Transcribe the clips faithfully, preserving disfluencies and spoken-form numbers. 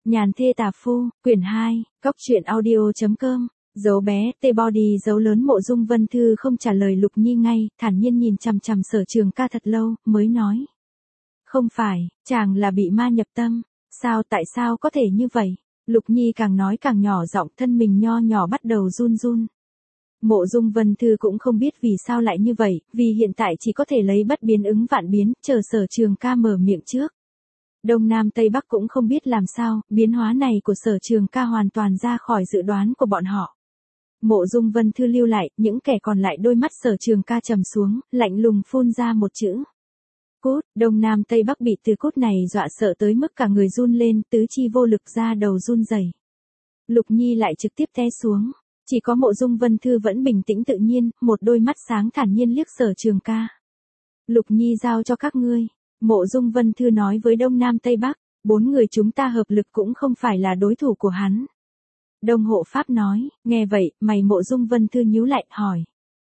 Nhàn thê tà phu, quyển hai, cóc truyện audio.com, dấu bé, tê body dấu lớn. Mộ Dung Vân Thư không trả lời Lục Nhi ngay, thản nhiên nhìn chằm chằm Sở Trường Ca thật lâu, mới nói. Không phải, chàng là bị ma nhập tâm, sao tại sao có thể như vậy? Lục Nhi càng nói càng nhỏ giọng, thân mình nho nhỏ bắt đầu run run. Mộ Dung Vân Thư cũng không biết vì sao lại như vậy, vì hiện tại chỉ có thể lấy bất biến ứng vạn biến, chờ Sở Trường Ca mở miệng trước. Đông Nam Tây Bắc cũng không biết làm sao, biến hóa này của Sở Trường Ca hoàn toàn ra khỏi dự đoán của bọn họ. Mộ Dung Vân Thư lưu lại, những kẻ còn lại đôi mắt Sở Trường Ca trầm xuống, lạnh lùng phun ra một chữ. Cút. Đông Nam Tây Bắc bị từ cút này dọa sợ tới mức cả người run lên, tứ chi vô lực ra đầu run rẩy. Lục Nhi lại trực tiếp té xuống. Chỉ có Mộ Dung Vân Thư vẫn bình tĩnh tự nhiên, một đôi mắt sáng thản nhiên liếc Sở Trường Ca. Lục Nhi giao cho các ngươi. Mộ Dung Vân Thư nói với Đông Nam Tây Bắc, bốn người chúng ta hợp lực cũng không phải là đối thủ của hắn. Đông Hộ Pháp nói, nghe vậy, mày Mộ Dung Vân Thư nhíu lại, hỏi.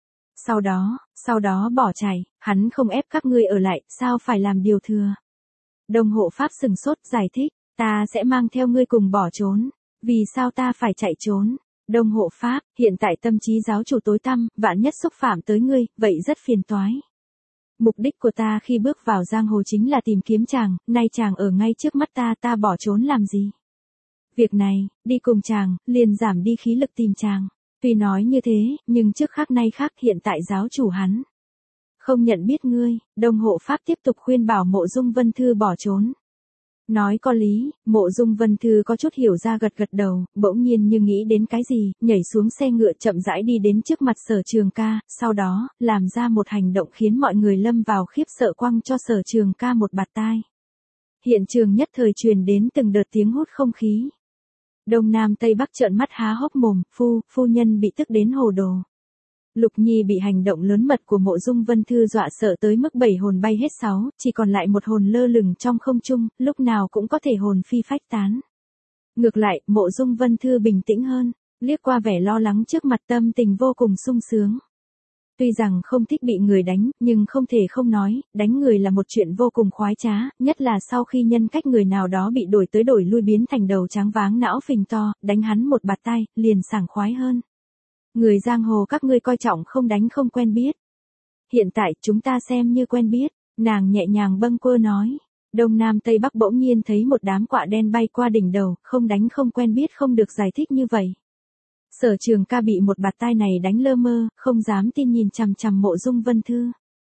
Sau đó, sau đó bỏ chạy, hắn không ép các ngươi ở lại, sao phải làm điều thừa? Đông Hộ Pháp sừng sốt giải thích, ta sẽ mang theo ngươi cùng bỏ trốn. Vì sao ta phải chạy trốn? Đông Hộ Pháp, hiện tại tâm trí giáo chủ tối tăm, vạn nhất xúc phạm tới ngươi, vậy rất phiền toái. Mục đích của ta khi bước vào giang hồ chính là tìm kiếm chàng, nay chàng ở ngay trước mắt ta, ta bỏ trốn làm gì? Việc này, đi cùng chàng, liền giảm đi khí lực tìm chàng. Tuy nói như thế, nhưng trước khác nay khác, hiện tại giáo chủ hắn không nhận biết ngươi. Đông Hộ Pháp tiếp tục khuyên bảo Mộ Dung Vân Thư bỏ trốn. Nói có lý, Mộ Dung Vân Thư có chút hiểu ra gật gật đầu, bỗng nhiên như nghĩ đến cái gì, nhảy xuống xe ngựa chậm rãi đi đến trước mặt Sở Trường Ca, sau đó, làm ra một hành động khiến mọi người lâm vào khiếp sợ, quăng cho Sở Trường Ca một bạt tai. Hiện trường nhất thời truyền đến từng đợt tiếng hút không khí. Đông Nam Tây Bắc trợn mắt há hốc mồm, phu, phu nhân bị tức đến hồ đồ. Lục Nhi bị hành động lớn mật của Mộ Dung Vân Thư dọa sợ tới mức bảy hồn bay hết sáu, chỉ còn lại một hồn lơ lửng trong không trung, lúc nào cũng có thể hồn phi phách tán. Ngược lại, Mộ Dung Vân Thư bình tĩnh hơn, liếc qua vẻ lo lắng trước mặt, tâm tình vô cùng sung sướng. Tuy rằng không thích bị người đánh, nhưng không thể không nói, đánh người là một chuyện vô cùng khoái trá, nhất là sau khi nhân cách người nào đó bị đổi tới đổi lui biến thành đầu trắng váng não phình to, đánh hắn một bạt tai, liền sảng khoái hơn. Người giang hồ các ngươi coi trọng không đánh không quen biết. Hiện tại chúng ta xem như quen biết, nàng nhẹ nhàng bâng quơ nói. Đông Nam Tây Bắc bỗng nhiên thấy một đám quạ đen bay qua đỉnh đầu, không đánh không quen biết không được giải thích như vậy. Sở Trường Ca bị một bạt tai này đánh lơ mơ, không dám tin nhìn chằm chằm Mộ Dung Vân Thư.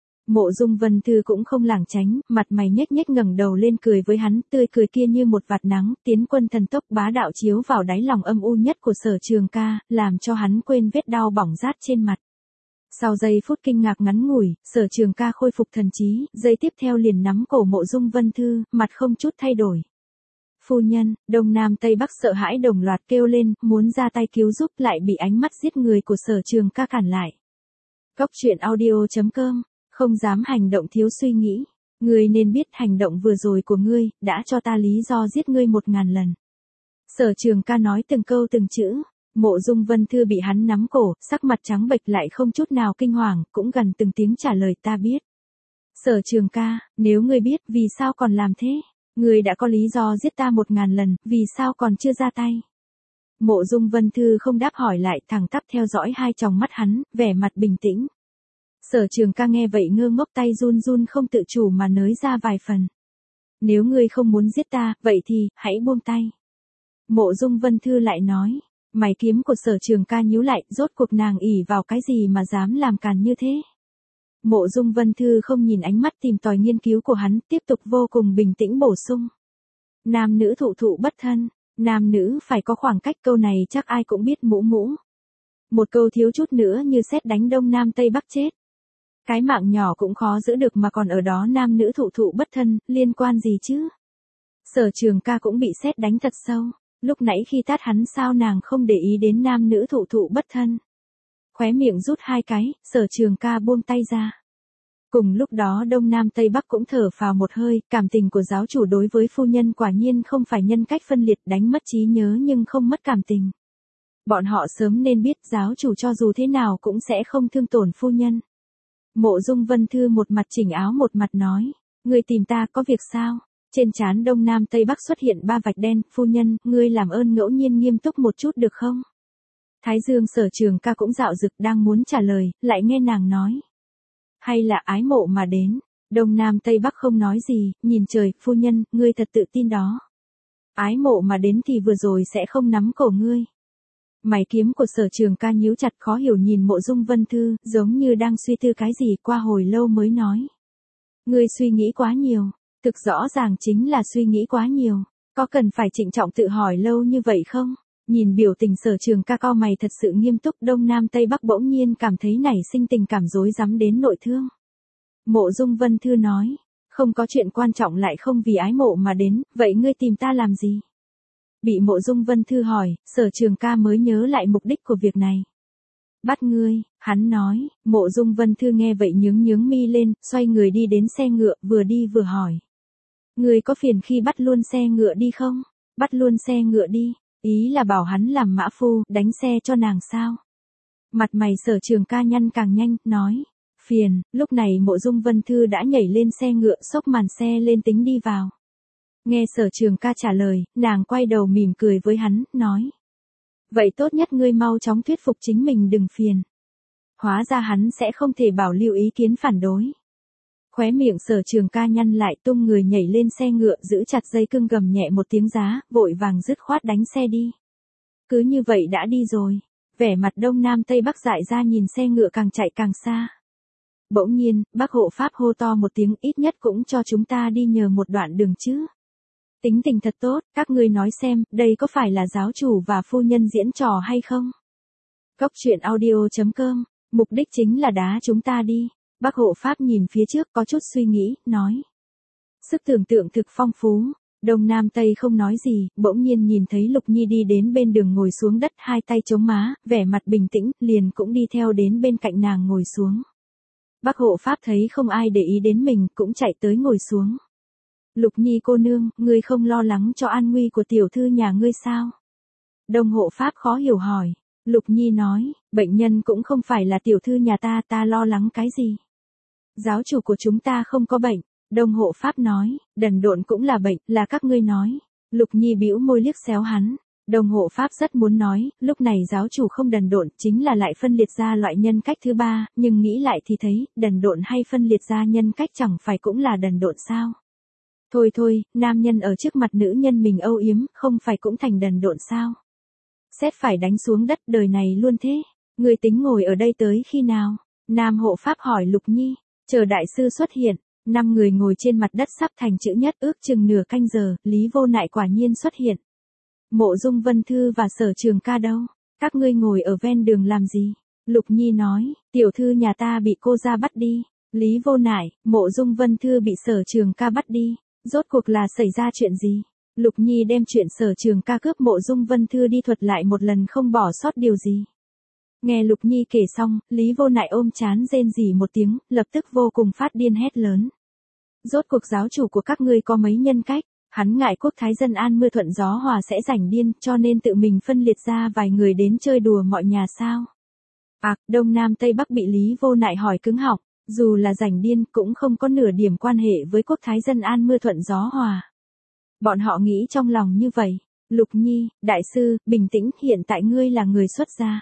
Mộ Dung Vân Thư cũng không lảng tránh, mặt mày nhếch nhếch ngẩng đầu lên cười với hắn, tươi cười kia như một vạt nắng, tiến quân thần tốc bá đạo chiếu vào đáy lòng âm u nhất của Sở Trường Ca, làm cho hắn quên vết đau bỏng rát trên mặt. Sau giây phút kinh ngạc ngắn ngủi, Sở Trường Ca khôi phục thần trí, giây tiếp theo liền nắm cổ Mộ Dung Vân Thư, mặt không chút thay đổi. Phu nhân, Đông Nam Tây Bắc sợ hãi đồng loạt kêu lên, muốn ra tay cứu giúp, lại bị ánh mắt giết người của Sở Trường Ca cản lại. Cóc truyện audio.com, không dám hành động thiếu suy nghĩ. Ngươi nên biết hành động vừa rồi của ngươi, đã cho ta lý do giết ngươi một ngàn lần. Sở Trường Ca nói từng câu từng chữ. Mộ Dung Vân Thư bị hắn nắm cổ, sắc mặt trắng bệch lại không chút nào kinh hoàng, cũng gần từng tiếng trả lời, ta biết. Sở Trường Ca, nếu ngươi biết, vì sao còn làm thế? Ngươi đã có lý do giết ta một ngàn lần, vì sao còn chưa ra tay? Mộ Dung Vân Thư không đáp hỏi lại, thẳng tắp theo dõi hai tròng mắt hắn, vẻ mặt bình tĩnh. Sở Trường Ca nghe vậy ngơ ngốc, tay run run không tự chủ mà nới ra vài phần. Nếu ngươi không muốn giết ta, vậy thì, hãy buông tay. Mộ Dung Vân Thư lại nói, mày kiếm của Sở Trường Ca nhíu lại, rốt cuộc nàng ỷ vào cái gì mà dám làm càn như thế? Mộ Dung Vân Thư không nhìn ánh mắt tìm tòi nghiên cứu của hắn, tiếp tục vô cùng bình tĩnh bổ sung. Nam nữ thụ thụ bất thân, nam nữ phải có khoảng cách, câu này chắc ai cũng biết mũ mũ. Một câu thiếu chút nữa như sét đánh Đông Nam Tây Bắc chết. Cái mạng nhỏ cũng khó giữ được mà còn ở đó nam nữ thụ thụ bất thân, liên quan gì chứ? Sở Trường Ca cũng bị sét đánh thật sâu, lúc nãy khi tát hắn sao nàng không để ý đến nam nữ thụ thụ bất thân. Khóe miệng rút hai cái, Sở Trường Ca buông tay ra. Cùng lúc đó Đông Nam Tây Bắc cũng thở phào một hơi, cảm tình của giáo chủ đối với phu nhân quả nhiên không phải nhân cách phân liệt, đánh mất trí nhớ nhưng không mất cảm tình. Bọn họ sớm nên biết giáo chủ cho dù thế nào cũng sẽ không thương tổn phu nhân. Mộ Dung Vân Thư một mặt chỉnh áo một mặt nói, ngươi tìm ta có việc sao? Trên trán Đông Nam Tây Bắc xuất hiện ba vạch đen, phu nhân, ngươi làm ơn ngẫu nhiên nghiêm túc một chút được không? Thái dương Sở Trường Ca cũng dạo dực đang muốn trả lời, lại nghe nàng nói. Hay là ái mộ mà đến? Đông Nam Tây Bắc không nói gì, nhìn trời, phu nhân, ngươi thật tự tin đó. Ái mộ mà đến thì vừa rồi sẽ không nắm cổ ngươi. Mày kiếm của Sở Trường Ca nhíu chặt, khó hiểu nhìn Mộ Dung Vân Thư, giống như đang suy tư cái gì, qua hồi lâu mới nói. Ngươi suy nghĩ quá nhiều, thực rõ ràng chính là suy nghĩ quá nhiều, có cần phải trịnh trọng tự hỏi lâu như vậy không? Nhìn biểu tình Sở Trường Ca cau mày thật sự nghiêm túc, Đông Nam Tây Bắc bỗng nhiên cảm thấy nảy sinh tình cảm rối rắm đến nội thương. Mộ Dung Vân Thư nói, không có chuyện quan trọng lại không vì ái mộ mà đến, vậy ngươi tìm ta làm gì? Bị Mộ Dung Vân Thư hỏi, Sở Trường Ca mới nhớ lại mục đích của việc này. Bắt ngươi, hắn nói. Mộ Dung Vân Thư nghe vậy nhướng nhướng mi lên, xoay người đi đến xe ngựa, vừa đi vừa hỏi. Ngươi có phiền khi bắt luôn xe ngựa đi không? Bắt luôn xe ngựa đi, ý là bảo hắn làm mã phu, đánh xe cho nàng sao? Mặt mày Sở Trường Ca nhăn càng nhanh, nói. Phiền. Lúc này Mộ Dung Vân Thư đã nhảy lên xe ngựa, xốc màn xe lên tính đi vào. Nghe Sở Trường Ca trả lời, nàng quay đầu mỉm cười với hắn, nói. Vậy tốt nhất ngươi mau chóng thuyết phục chính mình đừng phiền. Hóa ra hắn sẽ không thể bảo lưu ý kiến phản đối. Khóe miệng Sở Trường Ca nhăn lại, tung người nhảy lên xe ngựa, giữ chặt dây cương, gầm nhẹ một tiếng giá, vội vàng dứt khoát đánh xe đi. Cứ như vậy đã đi rồi. Vẻ mặt Đông Nam Tây Bắc dại ra nhìn xe ngựa càng chạy càng xa. Bỗng nhiên, Bác hộ pháp hô to một tiếng, ít nhất cũng cho chúng ta đi nhờ một đoạn đường chứ. Tính tình thật tốt, các ngươi nói xem, đây có phải là giáo chủ và phu nhân diễn trò hay không? Cốc truyện audio chấm com, mục đích chính là đá chúng ta đi. Bác hộ pháp nhìn phía trước có chút suy nghĩ, nói. Sức tưởng tượng thực phong phú. Đông Nam Tây không nói gì, bỗng nhiên nhìn thấy Lục Nhi đi đến bên đường ngồi xuống đất, hai tay chống má, vẻ mặt bình tĩnh, liền cũng đi theo đến bên cạnh nàng ngồi xuống. Bác hộ pháp thấy không ai để ý đến mình, cũng chạy tới ngồi xuống. Lục Nhi cô nương, ngươi không lo lắng cho an nguy của tiểu thư nhà ngươi sao? Đông hộ pháp khó hiểu hỏi. Lục Nhi nói, bệnh nhân cũng không phải là tiểu thư nhà ta, ta lo lắng cái gì? Giáo chủ của chúng ta không có bệnh. Đông hộ pháp nói, đần độn cũng là bệnh, là các ngươi nói. Lục Nhi bĩu môi liếc xéo hắn. Đông hộ pháp rất muốn nói, lúc này giáo chủ không đần độn, chính là lại phân liệt ra loại nhân cách thứ ba, nhưng nghĩ lại thì thấy, đần độn hay phân liệt ra nhân cách chẳng phải cũng là đần độn sao? Thôi thôi, nam nhân ở trước mặt nữ nhân mình âu yếm, không phải cũng thành đần độn sao? Xét phải đánh xuống đất, đời này luôn thế. Người tính ngồi ở đây tới khi nào? Nam hộ pháp hỏi Lục Nhi, chờ đại sư xuất hiện. Năm người ngồi trên mặt đất sắp thành chữ nhất, ước chừng nửa canh giờ, Lý Vô Nại quả nhiên xuất hiện. Mộ Dung Vân Thư và Sở Trường Ca đâu? Các ngươi ngồi ở ven đường làm gì? Lục Nhi nói, tiểu thư nhà ta bị cô ra bắt đi. Lý Vô Nại, Mộ Dung Vân Thư bị Sở Trường Ca bắt đi. Rốt cuộc là xảy ra chuyện gì? Lục Nhi đem chuyện Sở Trường Ca cướp Mộ Dung Vân Thư đi thuật lại một lần, không bỏ sót điều gì. Nghe Lục Nhi kể xong, Lý Vô Nại ôm chán rên rỉ một tiếng, lập tức vô cùng phát điên hét lớn. Rốt cuộc giáo chủ của các ngươi có mấy nhân cách? Hắn ngại quốc thái dân an mưa thuận gió hòa sẽ rảnh điên, cho nên tự mình phân liệt ra vài người đến chơi đùa mọi nhà sao? À, Đông Nam Tây Bắc bị Lý Vô Nại hỏi cứng họng, dù là rảnh điên cũng không có nửa điểm quan hệ với quốc thái dân an mưa thuận gió hòa. Bọn họ nghĩ trong lòng như vậy. Lục Nhi, đại sư, bình tĩnh, hiện tại ngươi là người xuất gia.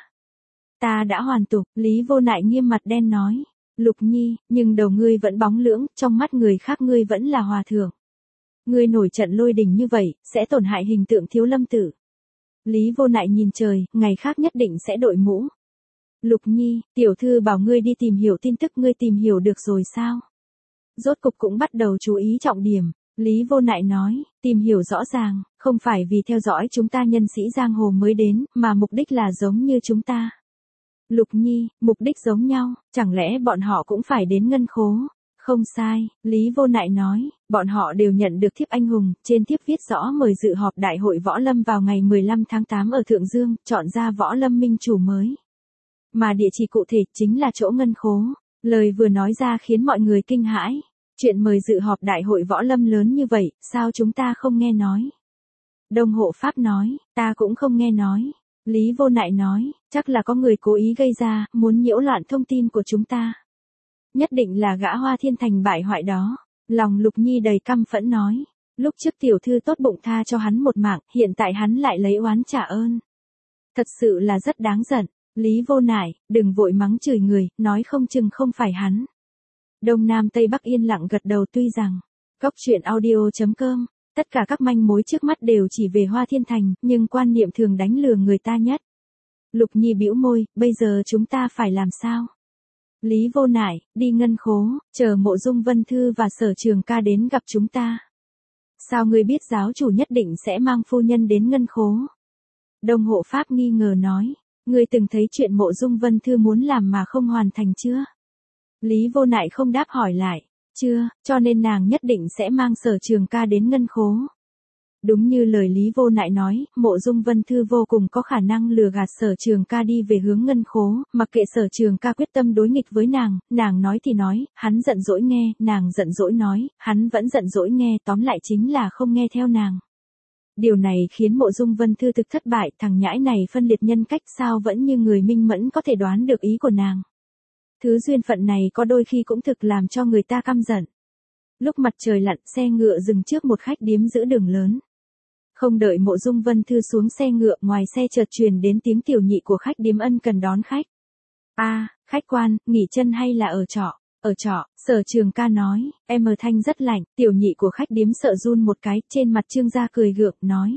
Ta đã hoàn tục, Lý Vô Nại nghiêm mặt đen nói. Lục Nhi, nhưng đầu ngươi vẫn bóng lưỡng, trong mắt người khác ngươi vẫn là hòa thượng. Ngươi nổi trận lôi đình như vậy, sẽ tổn hại hình tượng Thiếu Lâm Tử. Lý Vô Nại nhìn trời, ngày khác nhất định sẽ đội mũ. Lục Nhi, tiểu thư bảo ngươi đi tìm hiểu tin tức, ngươi tìm hiểu được rồi sao? Rốt cục cũng bắt đầu chú ý trọng điểm. Lý Vô Nại nói, tìm hiểu rõ ràng, không phải vì theo dõi chúng ta nhân sĩ giang hồ mới đến, mà mục đích là giống như chúng ta. Lục Nhi, mục đích giống nhau, chẳng lẽ bọn họ cũng phải đến ngân khố? Không sai, Lý Vô Nại nói, bọn họ đều nhận được thiếp anh hùng, trên thiếp viết rõ mời dự họp đại hội võ lâm vào ngày mười lăm tháng tám ở Thượng Dương, chọn ra võ lâm minh chủ mới. Mà địa chỉ cụ thể chính là chỗ ngân khố. Lời vừa nói ra khiến mọi người kinh hãi. Chuyện mời dự họp đại hội võ lâm lớn như vậy, sao chúng ta không nghe nói? Đông hộ pháp nói, ta cũng không nghe nói. Lý Vô Nại nói, chắc là có người cố ý gây ra, muốn nhiễu loạn thông tin của chúng ta. Nhất định là gã Hoa Thiên Thành bại hoại đó. Lòng Lục Nhi đầy căm phẫn nói. Lúc trước tiểu thư tốt bụng tha cho hắn một mạng, hiện tại hắn lại lấy oán trả ơn. Thật sự là rất đáng giận. Lý Vô Nại, đừng vội mắng chửi người, nói không chừng không phải hắn. Đông Nam Tây Bắc yên lặng gật đầu, tuy rằng Cốc truyện audio chấm com, tất cả các manh mối trước mắt đều chỉ về Hoa Thiên Thành, nhưng quan niệm thường đánh lừa người ta nhất. Lục Nhi bĩu môi, bây giờ chúng ta phải làm sao? Lý Vô Nại, đi ngân khố, chờ Mộ Dung Vân Thư và Sở Trường Ca đến gặp chúng ta. Sao ngươi biết giáo chủ nhất định sẽ mang phu nhân đến ngân khố? Đông Hộ Pháp nghi ngờ nói, ngươi từng thấy chuyện Mộ Dung Vân Thư muốn làm mà không hoàn thành chưa? Lý Vô Nại không đáp hỏi lại, chưa, cho nên nàng nhất định sẽ mang Sở Trường Ca đến ngân khố. Đúng như lời Lý Vô Nại nói, Mộ Dung Vân Thư vô cùng có khả năng lừa gạt Sở Trường Ca đi về hướng ngân khố, mặc kệ Sở Trường Ca quyết tâm đối nghịch với nàng, nàng nói thì nói, hắn giận dỗi nghe, nàng giận dỗi nói, hắn vẫn giận dỗi nghe, tóm lại chính là không nghe theo nàng. Điều này khiến Mộ Dung Vân Thư thực thất bại, thằng nhãi này phân liệt nhân cách sao vẫn như người minh mẫn có thể đoán được ý của nàng. Thứ duyên phận này có đôi khi cũng thực làm cho người ta căm giận. Lúc mặt trời lặn, xe ngựa dừng trước một khách điếm giữa đường lớn. Không đợi Mộ Dung Vân Thư xuống xe ngựa, ngoài xe chợt truyền đến tiếng tiểu nhị của khách điếm ân cần đón khách. A, à, khách quan, nghỉ chân hay là ở trọ? Ở trọ, Sở Trường Ca nói, em ở thanh rất lạnh, tiểu nhị của khách điếm sợ run một cái, trên mặt trương gia cười gượng, nói.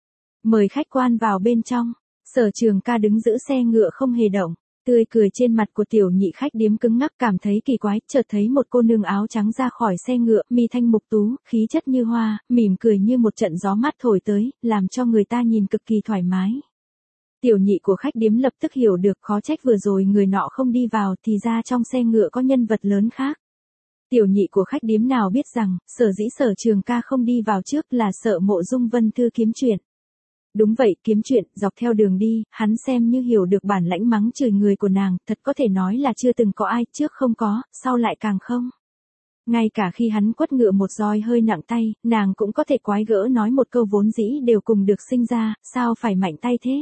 Mời khách quan vào bên trong. Sở Trường Ca đứng giữ xe ngựa không hề động. Tươi cười trên mặt của tiểu nhị khách điếm cứng ngắc, cảm thấy kỳ quái, chợt thấy một cô nương áo trắng ra khỏi xe ngựa, mi thanh mục tú, khí chất như hoa, mỉm cười như một trận gió mát thổi tới, làm cho người ta nhìn cực kỳ thoải mái. Tiểu nhị của khách điếm lập tức hiểu được, khó trách vừa rồi người nọ không đi vào, thì ra trong xe ngựa có nhân vật lớn khác. Tiểu nhị của khách điếm nào biết rằng, sở dĩ Sở Trường Ca không đi vào trước là sợ Mộ Dung Vân Thư kiếm chuyện. Đúng vậy, kiếm chuyện, dọc theo đường đi, hắn xem như hiểu được bản lãnh mắng chửi người của nàng, thật có thể nói là chưa từng có ai, trước không có, sau lại càng không. Ngay cả khi hắn quất ngựa một roi hơi nặng tay, nàng cũng có thể quái gỡ nói một câu vốn dĩ đều cùng được sinh ra, sao phải mạnh tay thế?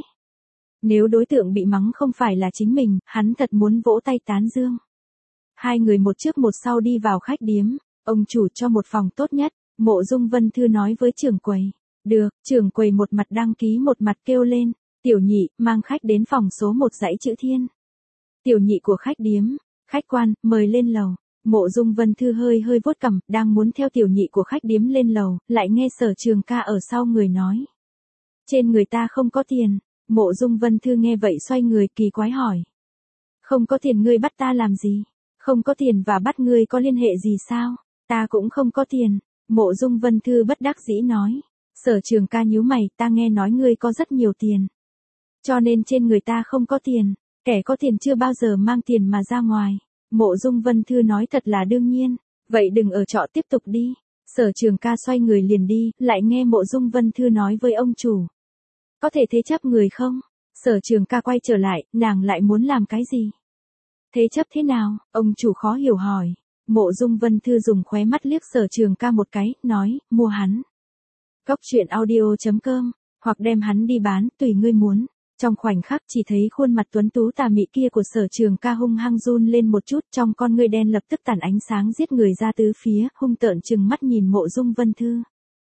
Nếu đối tượng bị mắng không phải là chính mình, hắn thật muốn vỗ tay tán dương. Hai người một trước một sau đi vào khách điếm, ông chủ cho một phòng tốt nhất, Mộ Dung Vân Thư nói với trưởng quầy. Được, trưởng quầy một mặt đăng ký một mặt kêu lên, tiểu nhị, mang khách đến phòng số một dãy chữ Thiên. Tiểu nhị của khách điếm, khách quan, mời lên lầu. Mộ Dung Vân Thư hơi hơi vuốt cằm, đang muốn theo tiểu nhị của khách điếm lên lầu, lại nghe Sở Trường Ca ở sau người nói. Trên người ta không có tiền. Mộ Dung Vân Thư nghe vậy xoay người kỳ quái hỏi. Không có tiền ngươi bắt ta làm gì? Không có tiền và bắt ngươi có liên hệ gì sao? Ta cũng không có tiền. Mộ Dung Vân Thư bất đắc dĩ nói. Sở Trường Ca nhíu mày, ta nghe nói ngươi có rất nhiều tiền. Cho nên trên người ta không có tiền. Kẻ có tiền chưa bao giờ mang tiền mà ra ngoài. Mộ Dung Vân Thư nói thật là đương nhiên. Vậy đừng ở trọ tiếp tục đi. Sở Trường Ca xoay người liền đi, lại nghe Mộ Dung Vân Thư nói với ông chủ. Có thể thế chấp người không? Sở Trường Ca quay trở lại, nàng lại muốn làm cái gì? Thế chấp thế nào? Ông chủ khó hiểu hỏi. Mộ Dung Vân Thư dùng khóe mắt liếc Sở Trường Ca một cái, nói, mua hắn. Cốc truyện audio chấm com, hoặc đem hắn đi bán, tùy ngươi muốn. Trong khoảnh khắc chỉ thấy khuôn mặt tuấn tú tà mị kia của Sở Trường Ca hung hăng run lên một chút, trong con ngươi đen lập tức tản ánh sáng giết người ra tứ phía, hung tợn trừng mắt nhìn Mộ Dung Vân Thư.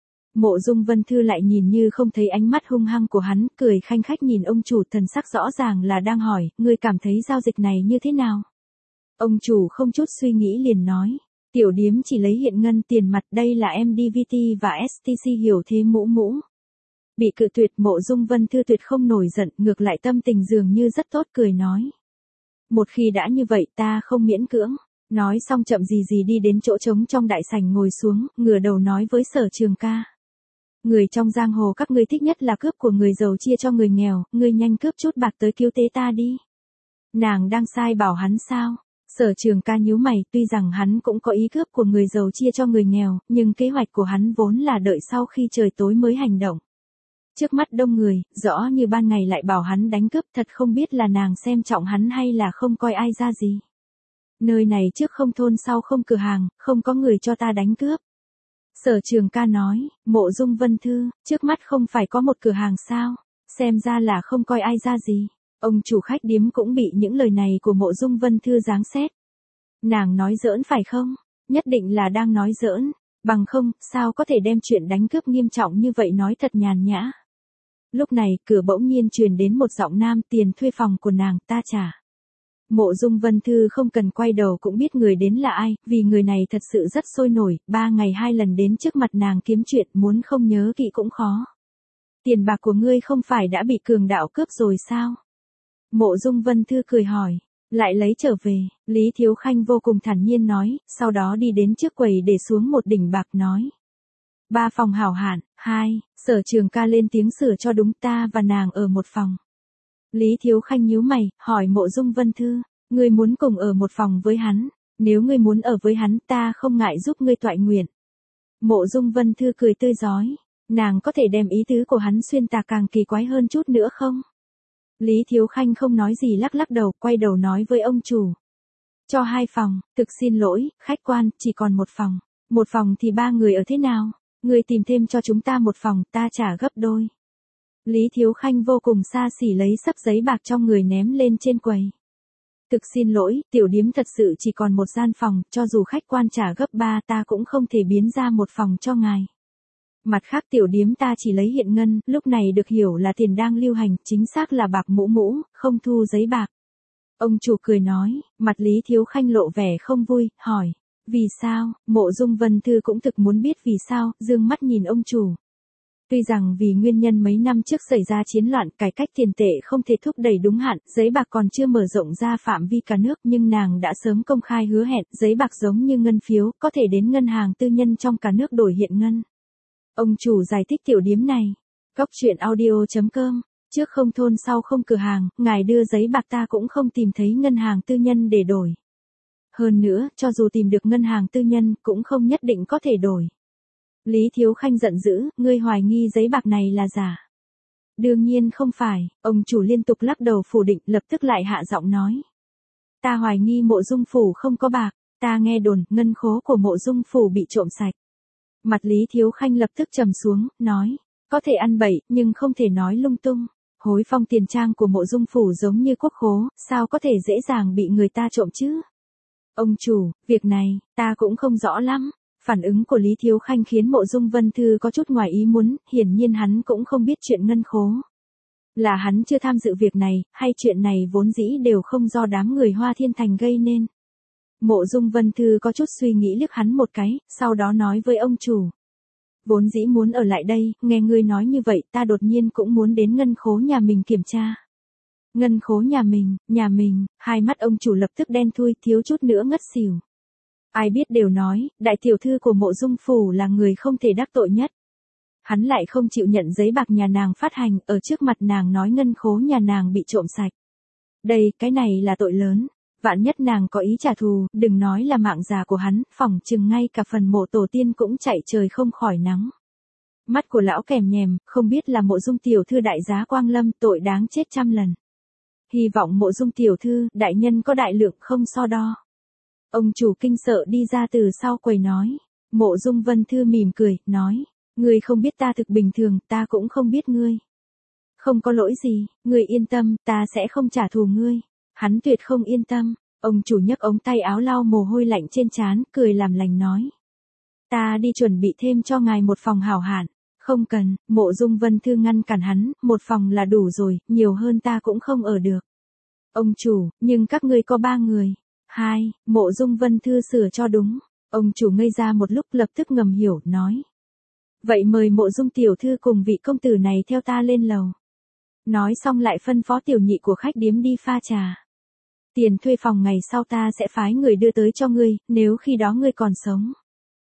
Mộ Dung Vân Thư lại nhìn như không thấy ánh mắt hung hăng của hắn, cười khanh khách nhìn ông chủ, thần sắc rõ ràng là đang hỏi, ngươi cảm thấy giao dịch này như thế nào? Ông chủ không chút suy nghĩ liền nói, tiểu điếm chỉ lấy hiện ngân tiền mặt, đây là em đê vê tê và ét tê xê hiểu thế mũ mũ. Bị cự tuyệt, Mộ Dung Vân Thư tuyệt không nổi giận, ngược lại tâm tình dường như rất tốt, cười nói. Một khi đã như vậy ta không miễn cưỡng. Nói xong chậm gì gì đi đến chỗ trống trong đại sảnh ngồi xuống, ngửa đầu nói với Sở Trường Ca. Người trong giang hồ các ngươi thích nhất là cướp của người giàu chia cho người nghèo, ngươi nhanh cướp chút bạc tới cứu tế ta đi. Nàng đang sai bảo hắn sao? Sở Trường Ca nhíu mày, tuy rằng hắn cũng có ý cướp của người giàu chia cho người nghèo, nhưng kế hoạch của hắn vốn là đợi sau khi trời tối mới hành động. Trước mắt đông người, rõ như ban ngày lại bảo hắn đánh cướp, thật không biết là nàng xem trọng hắn hay là không coi ai ra gì. Nơi này trước không thôn sau không cửa hàng, không có người cho ta đánh cướp. Sở Trường Ca nói, Mộ Dung Vân Thư, trước mắt không phải có một cửa hàng sao, xem ra là không coi ai ra gì. Ông chủ khách điếm cũng bị những lời này của Mộ Dung Vân Thư giáng xét. Nàng nói giỡn phải không? Nhất định là đang nói giỡn. Bằng không, sao có thể đem chuyện đánh cướp nghiêm trọng như vậy nói thật nhàn nhã. Lúc này, cửa bỗng nhiên truyền đến một giọng nam, tiền thuê phòng của nàng, ta trả. Mộ Dung Vân Thư không cần quay đầu cũng biết người đến là ai, vì người này thật sự rất sôi nổi, ba ngày hai lần đến trước mặt nàng kiếm chuyện, muốn không nhớ kỹ cũng khó. Tiền bạc của ngươi không phải đã bị cường đạo cướp rồi sao? Mộ Dung Vân Thư cười hỏi, lại lấy trở về, Lý Thiếu Khanh vô cùng thản nhiên nói, sau đó đi đến trước quầy để xuống một đỉnh bạc nói. Ba phòng hảo hạn, hai, Sở Trường Ca lên tiếng sửa cho đúng, ta và nàng ở một phòng. Lý Thiếu Khanh nhíu mày, hỏi Mộ Dung Vân Thư, ngươi muốn cùng ở một phòng với hắn, nếu ngươi muốn ở với hắn ta không ngại giúp ngươi toại nguyện. Mộ Dung Vân Thư cười tươi rói, nàng có thể đem ý tứ của hắn xuyên tạc càng kỳ quái hơn chút nữa không? Lý Thiếu Khanh không nói gì lắc lắc đầu, quay đầu nói với ông chủ. Cho hai phòng, thực xin lỗi, khách quan, chỉ còn một phòng. Một phòng thì ba người ở thế nào? Người tìm thêm cho chúng ta một phòng, ta trả gấp đôi. Lý Thiếu Khanh vô cùng xa xỉ lấy sấp giấy bạc trong người ném lên trên quầy. Thực xin lỗi, tiểu điếm thật sự chỉ còn một gian phòng, cho dù khách quan trả gấp ba ta cũng không thể biến ra một phòng cho ngài. Mặt khác tiểu điếm ta chỉ lấy hiện ngân, lúc này được hiểu là tiền đang lưu hành, chính xác là bạc mũ mũ, không thu giấy bạc. Ông chủ cười nói, mặt Lý Thiếu Khanh lộ vẻ không vui, hỏi, vì sao? Mộ Dung Vân Thư cũng thực muốn biết vì sao, dương mắt nhìn ông chủ. Tuy rằng vì nguyên nhân mấy năm trước xảy ra chiến loạn, cải cách tiền tệ không thể thúc đẩy đúng hạn, giấy bạc còn chưa mở rộng ra phạm vi cả nước, nhưng nàng đã sớm công khai hứa hẹn, giấy bạc giống như ngân phiếu, có thể đến ngân hàng tư nhân trong cả nước đổi hiện ngân. Ông chủ giải thích tiểu điếm này. Cóc truyện audio chấm com, trước không thôn sau không cửa hàng, ngài đưa giấy bạc ta cũng không tìm thấy ngân hàng tư nhân để đổi. Hơn nữa, cho dù tìm được ngân hàng tư nhân, cũng không nhất định có thể đổi. Lý Thiếu Khanh giận dữ, ngươi hoài nghi giấy bạc này là giả. Đương nhiên không phải, ông chủ liên tục lắc đầu phủ định, lập tức lại hạ giọng nói. Ta hoài nghi Mộ Dung phủ không có bạc, ta nghe đồn, ngân khố của Mộ Dung phủ bị trộm sạch. Mặt Lý Thiếu Khanh lập tức trầm xuống, nói, có thể ăn bậy, nhưng không thể nói lung tung. Hối phong tiền trang của Mộ Dung phủ giống như quốc khố, sao có thể dễ dàng bị người ta trộm chứ? Ông chủ, việc này, ta cũng không rõ lắm. Phản ứng của Lý Thiếu Khanh khiến Mộ Dung Vân Thư có chút ngoài ý muốn, hiển nhiên hắn cũng không biết chuyện ngân khố. Là hắn chưa tham dự việc này, hay chuyện này vốn dĩ đều không do đám người Hoa Thiên Thành gây nên. Mộ Dung Vân Thư có chút suy nghĩ liếc hắn một cái, sau đó nói với ông chủ. Vốn dĩ muốn ở lại đây, nghe ngươi nói như vậy ta đột nhiên cũng muốn đến ngân khố nhà mình kiểm tra. Ngân khố nhà mình, nhà mình, hai mắt ông chủ lập tức đen thui, thiếu chút nữa ngất xỉu. Ai biết đều nói, đại tiểu thư của Mộ Dung phủ là người không thể đắc tội nhất. Hắn lại không chịu nhận giấy bạc nhà nàng phát hành, ở trước mặt nàng nói ngân khố nhà nàng bị trộm sạch. Đây, cái này là tội lớn. Vạn nhất nàng có ý trả thù, đừng nói là mạng già của hắn, phỏng chừng ngay cả phần mộ tổ tiên cũng chạy trời không khỏi nắng. Mắt của lão kèm nhèm, không biết là Mộ Dung tiểu thư đại giá quang lâm, tội đáng chết trăm lần. Hy vọng Mộ Dung tiểu thư, đại nhân có đại lượng không so đo. Ông chủ kinh sợ đi ra từ sau quầy nói. Mộ Dung Vân Thư mỉm cười, nói, ngươi không biết ta thực bình thường, ta cũng không biết ngươi. Không có lỗi gì, ngươi yên tâm, ta sẽ không trả thù ngươi. Hắn tuyệt không yên tâm, ông chủ nhấc ống tay áo lau mồ hôi lạnh trên trán, cười làm lành nói. Ta đi chuẩn bị thêm cho ngài một phòng hảo hạn. Không cần, Mộ Dung Vân Thư ngăn cản hắn, một phòng là đủ rồi, nhiều hơn ta cũng không ở được. Ông chủ, nhưng các ngươi có ba người. Hai, Mộ Dung Vân Thư sửa cho đúng. Ông chủ ngây ra một lúc lập tức ngầm hiểu, nói. Vậy mời Mộ Dung tiểu thư cùng vị công tử này theo ta lên lầu. Nói xong lại phân phó tiểu nhị của khách điếm đi pha trà. Tiền thuê phòng ngày sau ta sẽ phái người đưa tới cho ngươi, nếu khi đó ngươi còn sống.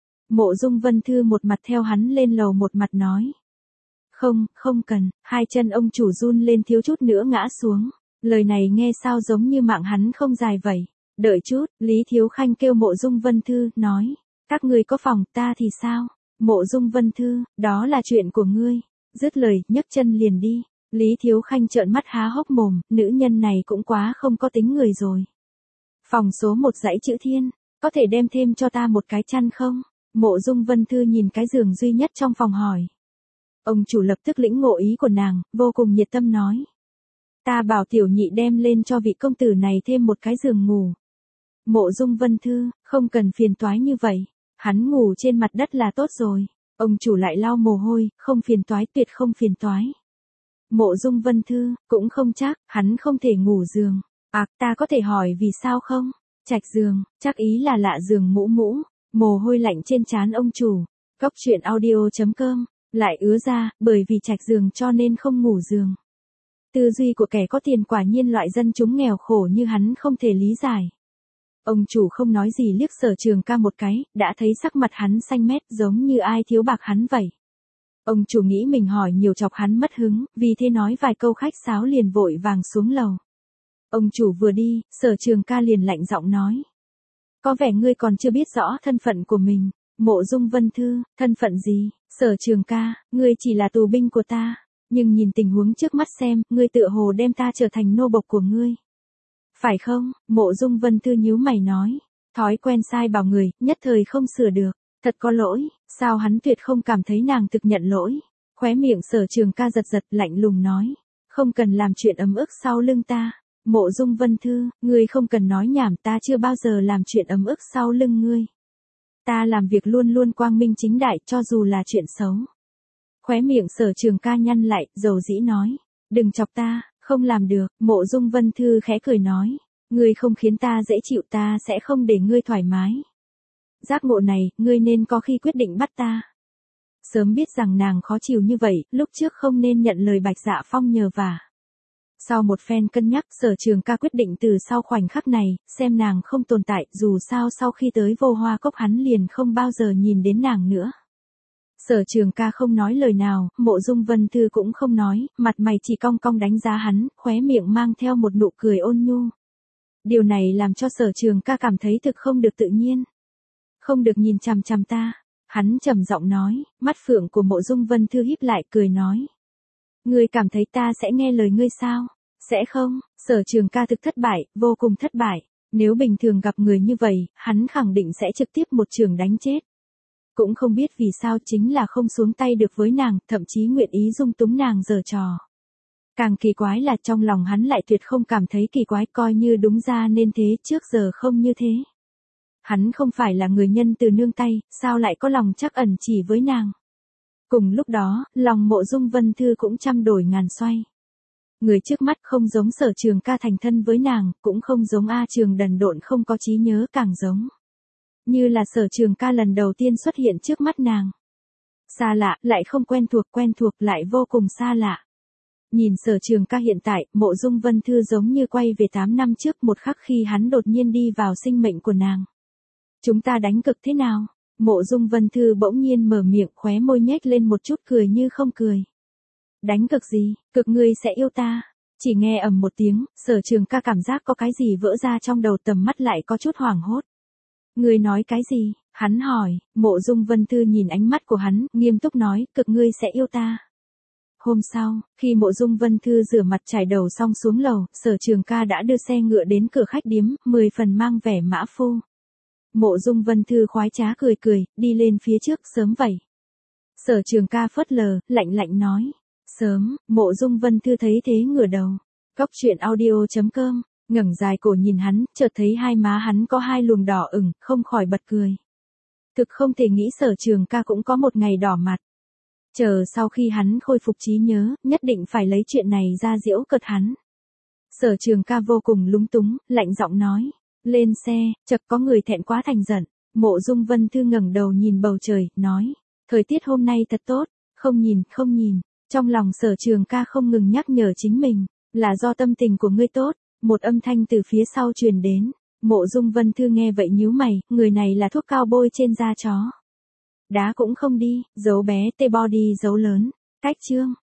Mộ Dung Vân Thư một mặt theo hắn lên lầu một mặt nói. Không, không cần, hai chân ông chủ run lên thiếu chút nữa ngã xuống. Lời này nghe sao giống như mạng hắn không dài vậy. Đợi chút, Lý Thiếu Khanh kêu Mộ Dung Vân Thư, nói. Các ngươi có phòng, ta thì sao? Mộ Dung Vân Thư, đó là chuyện của ngươi. Dứt lời, nhấc chân liền đi. Lý Thiếu Khanh trợn mắt há hốc mồm, nữ nhân này cũng quá không có tính người rồi. Phòng số một dãy chữ thiên, có thể đem thêm cho ta một cái chăn không? Mộ Dung Vân Thư nhìn cái giường duy nhất trong phòng hỏi. Ông chủ lập tức lĩnh ngộ ý của nàng, vô cùng nhiệt tâm nói. Ta bảo tiểu nhị đem lên cho vị công tử này thêm một cái giường ngủ. Mộ Dung Vân Thư, không cần phiền toái như vậy. Hắn ngủ trên mặt đất là tốt rồi. Ông chủ lại lau mồ hôi, không phiền toái, tuyệt không phiền toái. Mộ Dung Vân Thư, cũng không chắc, hắn không thể ngủ giường. À, ta có thể hỏi vì sao không? Trạch giường, chắc ý là lạ giường mũ mũ. Mồ hôi lạnh trên trán ông chủ. Cóc truyện audio chấm com, lại ứa ra, bởi vì trạch giường cho nên không ngủ giường. Tư duy của kẻ có tiền quả nhiên loại dân chúng nghèo khổ như hắn không thể lý giải. Ông chủ không nói gì liếc Sở Trường Ca một cái, đã thấy sắc mặt hắn xanh mét giống như ai thiếu bạc hắn vậy. Ông chủ nghĩ mình hỏi nhiều chọc hắn mất hứng, vì thế nói vài câu khách sáo liền vội vàng xuống lầu. Ông chủ vừa đi, Sở Trường Ca liền lạnh giọng nói. Có vẻ ngươi còn chưa biết rõ thân phận của mình. Mộ Dung Vân Thư, thân phận gì? Sở Trường Ca, ngươi chỉ là tù binh của ta. Nhưng nhìn tình huống trước mắt xem, ngươi tựa hồ đem ta trở thành nô bộc của ngươi. Phải không? Mộ Dung Vân Thư nhíu mày nói. Thói quen sai bảo người, nhất thời không sửa được. Thật có lỗi, sao hắn tuyệt không cảm thấy nàng thực nhận lỗi. Khóe miệng Sở Trường Ca giật giật lạnh lùng nói. Không cần làm chuyện ấm ức sau lưng ta. Mộ Dung Vân Thư, ngươi không cần nói nhảm, ta chưa bao giờ làm chuyện ấm ức sau lưng ngươi. Ta làm việc luôn luôn quang minh chính đại cho dù là chuyện xấu. Khóe miệng Sở Trường Ca nhăn lại, dầu dĩ nói. Đừng chọc ta, không làm được. Mộ Dung Vân Thư khẽ cười nói. Ngươi không khiến ta dễ chịu, ta sẽ không để ngươi thoải mái. Giác ngộ này, ngươi nên có khi quyết định bắt ta. Sớm biết rằng nàng khó chịu như vậy, lúc trước không nên nhận lời Bạch Dạ Phong nhờ vả. Sau một phen cân nhắc, Sở Trường Ca quyết định từ sau khoảnh khắc này, xem nàng không tồn tại, dù sao sau khi tới Vô Hoa Cốc hắn liền không bao giờ nhìn đến nàng nữa. Sở Trường Ca không nói lời nào, Mộ Dung Vân Thư cũng không nói, mặt mày chỉ cong cong đánh giá hắn, khóe miệng mang theo một nụ cười ôn nhu. Điều này làm cho Sở Trường Ca cảm thấy thực không được tự nhiên. Không được nhìn chằm chằm ta, hắn trầm giọng nói, mắt phượng của Mộ Dung Vân Thư híp lại cười nói. Ngươi cảm thấy ta sẽ nghe lời ngươi sao? Sẽ không, Sở Trường Ca thực thất bại, vô cùng thất bại. Nếu bình thường gặp người như vậy, hắn khẳng định sẽ trực tiếp một trường đánh chết. Cũng không biết vì sao chính là không xuống tay được với nàng, thậm chí nguyện ý dung túng nàng giở trò. Càng kỳ quái là trong lòng hắn lại tuyệt không cảm thấy kỳ quái, coi như đúng ra nên thế, trước giờ không như thế. Hắn không phải là người nhân từ nương tay, sao lại có lòng trắc ẩn chỉ với nàng. Cùng lúc đó, lòng Mộ Dung Vân Thư cũng trăm đổi ngàn xoay. Người trước mắt không giống Sở Trường Ca thành thân với nàng, cũng không giống A Trường đần độn không có trí nhớ, càng giống. Như là Sở Trường Ca lần đầu tiên xuất hiện trước mắt nàng. Xa lạ, lại không quen thuộc, quen thuộc lại vô cùng xa lạ. Nhìn Sở Trường Ca hiện tại, Mộ Dung Vân Thư giống như quay về tám năm trước, một khắc khi hắn đột nhiên đi vào sinh mệnh của nàng. Chúng ta đánh cực thế nào? Mộ Dung Vân Thư bỗng nhiên mở miệng, khóe môi nhếch lên một chút cười như không cười. Đánh cực gì? Cực ngươi sẽ yêu ta. Chỉ nghe ầm một tiếng, Sở Trường Ca cảm giác có cái gì vỡ ra trong đầu, tầm mắt lại có chút hoảng hốt. Ngươi nói cái gì? Hắn hỏi. Mộ Dung Vân Thư nhìn ánh mắt của hắn, nghiêm túc nói, cực ngươi sẽ yêu ta. Hôm sau, khi Mộ Dung Vân Thư rửa mặt chải đầu xong xuống lầu, Sở Trường Ca đã đưa xe ngựa đến cửa khách điếm, mười phần mang vẻ mã phu. Mộ Dung Vân Thư khoái trá cười cười, đi lên phía trước, sớm vậy. Sở Trường Ca phớt lờ, lạnh lạnh nói. Sớm, Mộ Dung Vân Thư thấy thế ngửa đầu. Cóc truyện audio chấm com, ngẩng dài cổ nhìn hắn, chợt thấy hai má hắn có hai luồng đỏ ửng, không khỏi bật cười. Thực không thể nghĩ Sở Trường Ca cũng có một ngày đỏ mặt. Chờ sau khi hắn khôi phục trí nhớ, nhất định phải lấy chuyện này ra giễu cợt hắn. Sở Trường Ca vô cùng lúng túng, lạnh giọng nói. Lên xe, chợt có người thẹn quá thành giận. Mộ Dung Vân Thư ngẩng đầu nhìn bầu trời, nói. Thời tiết hôm nay thật tốt, không nhìn, không nhìn. Trong lòng Sở Trường Ca không ngừng nhắc nhở chính mình, là do tâm tình của ngươi tốt. Một âm thanh từ phía sau truyền đến. Mộ Dung Vân Thư nghe vậy nhíu mày, người này là thuốc cao bôi trên da chó. Đá cũng không đi, dấu bé T-body dấu lớn. Cách chương.